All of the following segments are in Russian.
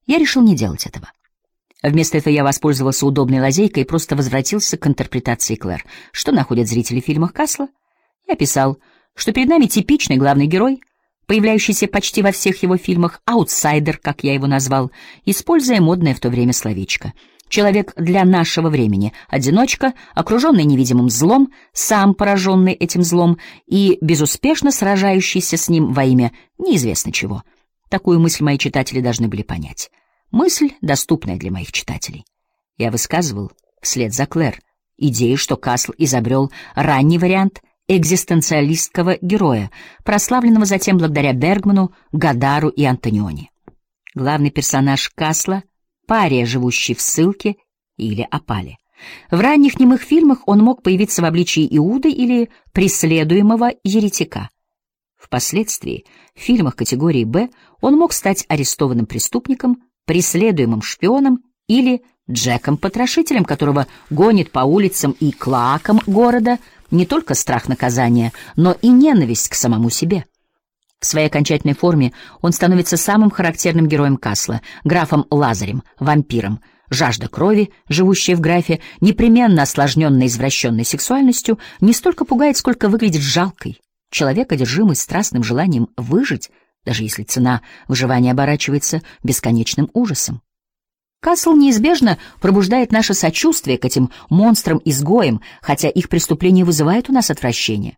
Я решил не делать этого. Вместо этого я воспользовался удобной лазейкой и просто возвратился к интерпретации Клэр. Что находят зрители в фильмах Касла? Я писал, что перед нами типичный главный герой, появляющийся почти во всех его фильмах, аутсайдер, как я его назвал, используя модное в то время словечко. Человек для нашего времени, одиночка, окруженный невидимым злом, сам пораженный этим злом и безуспешно сражающийся с ним во имя неизвестно чего. Такую мысль мои читатели должны были понять. Мысль, доступная для моих читателей. Я высказывал, вслед за Клэр, идею, что Касл изобрел ранний вариант экзистенциалистского героя, прославленного затем благодаря Бергману, Гадару и Антониони. Главный персонаж Касла — пария, живущий в ссылке или опале. В ранних немых фильмах он мог появиться в обличии Иуды или преследуемого еретика. Впоследствии в фильмах категории «Б» он мог стать арестованным преступником, преследуемым шпионом или Джеком-потрошителем, которого гонит по улицам и клоакам города не только страх наказания, но и ненависть к самому себе. В своей окончательной форме он становится самым характерным героем Касла, графом Лазарем, вампиром. Жажда крови, живущая в графе, непременно осложненная извращенной сексуальностью, не столько пугает, сколько выглядит жалкой. Человек, одержимый страстным желанием выжить, даже если цена выживания оборачивается бесконечным ужасом. Касл неизбежно пробуждает наше сочувствие к этим монстрам-изгоям, хотя их преступления вызывают у нас отвращение.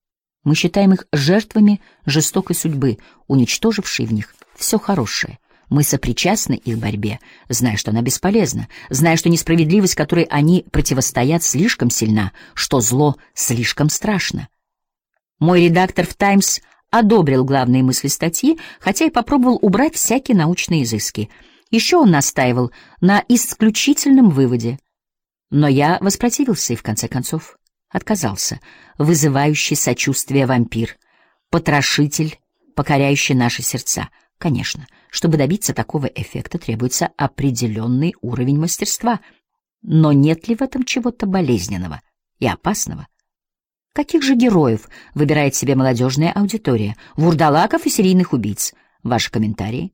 Мы считаем их жертвами жестокой судьбы, уничтожившей в них все хорошее. Мы сопричастны их борьбе, зная, что она бесполезна, зная, что несправедливость, которой они противостоят, слишком сильна, что зло слишком страшно. Мой редактор в «Таймс» одобрил главные мысли статьи, хотя и попробовал убрать всякие научные изыски. Еще он настаивал на исключительном выводе. Но я воспротивился и, в конце концов, отказался. Вызывающий сочувствие вампир, потрошитель, покоряющий наши сердца. Конечно, чтобы добиться такого эффекта, требуется определенный уровень мастерства. Но нет ли в этом чего-то болезненного и опасного? Каких же героев выбирает себе молодежная аудитория? Вурдалаков и серийных убийц? Ваши комментарии?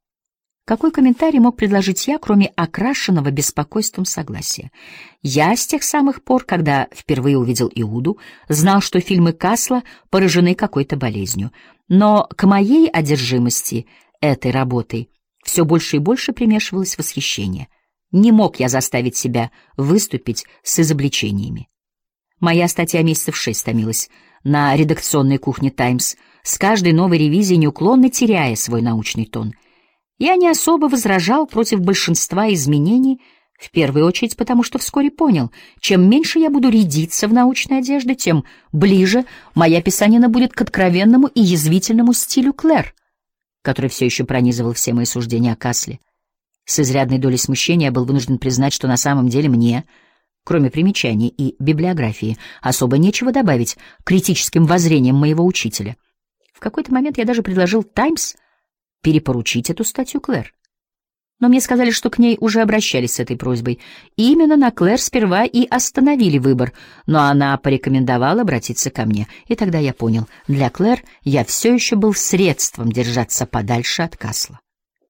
Какой комментарий мог предложить я, кроме окрашенного беспокойством согласия? Я с тех самых пор, когда впервые увидел Иуду, знал, что фильмы Касла поражены какой-то болезнью. Но к моей одержимости этой работой все больше и больше примешивалось восхищение. Не мог я заставить себя выступить с изобличениями. Моя статья месяцев 6 томилась на редакционной кухне «Таймс», с каждой новой ревизией неуклонно теряя свой научный тон. Я не особо возражал против большинства изменений, в первую очередь потому, что вскоре понял, чем меньше я буду рядиться в научной одежде, тем ближе моя писанина будет к откровенному и язвительному стилю Клэр, который все еще пронизывал все мои суждения о Касле. С изрядной долей смущения я был вынужден признать, что на самом деле мне, кроме примечаний и библиографии, особо нечего добавить к критическим воззрениям моего учителя. В какой-то момент я даже предложил «Таймс» перепоручить эту статью Клэр. Но мне сказали, что к ней уже обращались с этой просьбой. И именно на Клэр сперва и остановили выбор, но она порекомендовала обратиться ко мне. И тогда я понял, для Клэр я все еще был средством держаться подальше от Касла.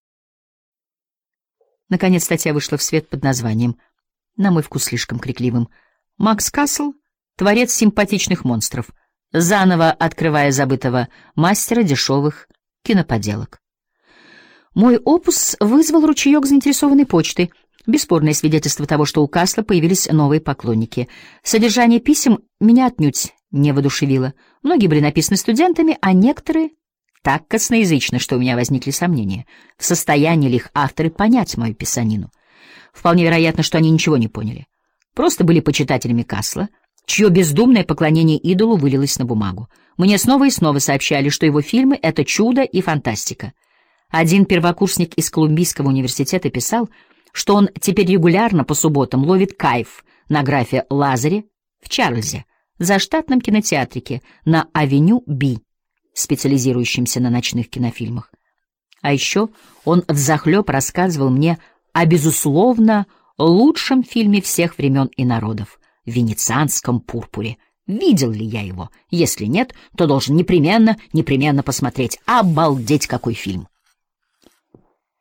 Наконец статья вышла в свет под названием, на мой вкус слишком крикливым, «Макс Касл, творец симпатичных монстров, заново открывая забытого мастера дешевых киноподелок». Мой опус вызвал ручеек заинтересованной почты, бесспорное свидетельство того, что у Касла появились новые поклонники. Содержание писем меня отнюдь не воодушевило. Многие были написаны студентами, а некоторые так косноязычно, что у меня возникли сомнения, в состоянии ли их авторы понять мою писанину. Вполне вероятно, что они ничего не поняли. Просто были почитателями Касла, чье бездумное поклонение идолу вылилось на бумагу. Мне снова и снова сообщали, что его фильмы — это чудо и фантастика. Один первокурсник из Колумбийского университета писал, что он теперь регулярно по субботам ловит кайф на графе Лазаре в Чарльзе, заштатном кинотеатрике на авеню Би, специализирующемся на ночных кинофильмах. А еще он взахлеб рассказывал мне о, безусловно, лучшем фильме всех времен и народов — «Венецианском пурпуре». Видел ли я его? Если нет, то должен непременно посмотреть. Обалдеть, какой фильм!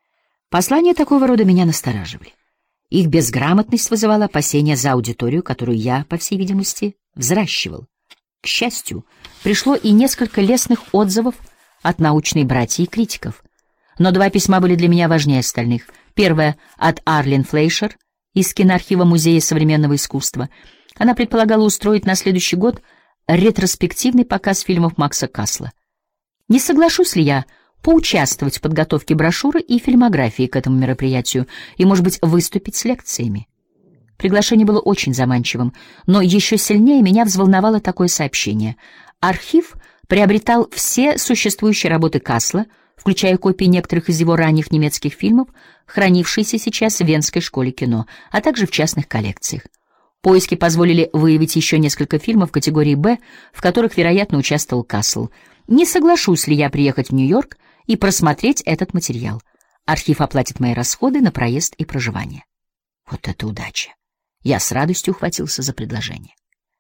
Послания такого рода меня настораживали. Их безграмотность вызывала опасения за аудиторию, которую я, по всей видимости, взращивал. К счастью, пришло и несколько лестных отзывов от научной братьи и критиков. Но два письма были для меня важнее остальных. Первое — от Арлен Флейшер из киноархива Музея современного искусства. Она предполагала устроить на следующий год ретроспективный показ фильмов Макса Касла. Не соглашусь ли я поучаствовать в подготовке брошюры и фильмографии к этому мероприятию и, может быть, выступить с лекциями? Приглашение было очень заманчивым, но еще сильнее меня взволновало такое сообщение. Архив приобретал все существующие работы Касла, включая копии некоторых из его ранних немецких фильмов, хранившиеся сейчас в Венской школе кино, а также в частных коллекциях. Поиски позволили выявить еще несколько фильмов категории «Б», в которых, вероятно, участвовал Касл. Не соглашусь ли я приехать в Нью-Йорк и просмотреть этот материал? Архив оплатит мои расходы на проезд и проживание. Вот это удача! Я с радостью ухватился за предложение.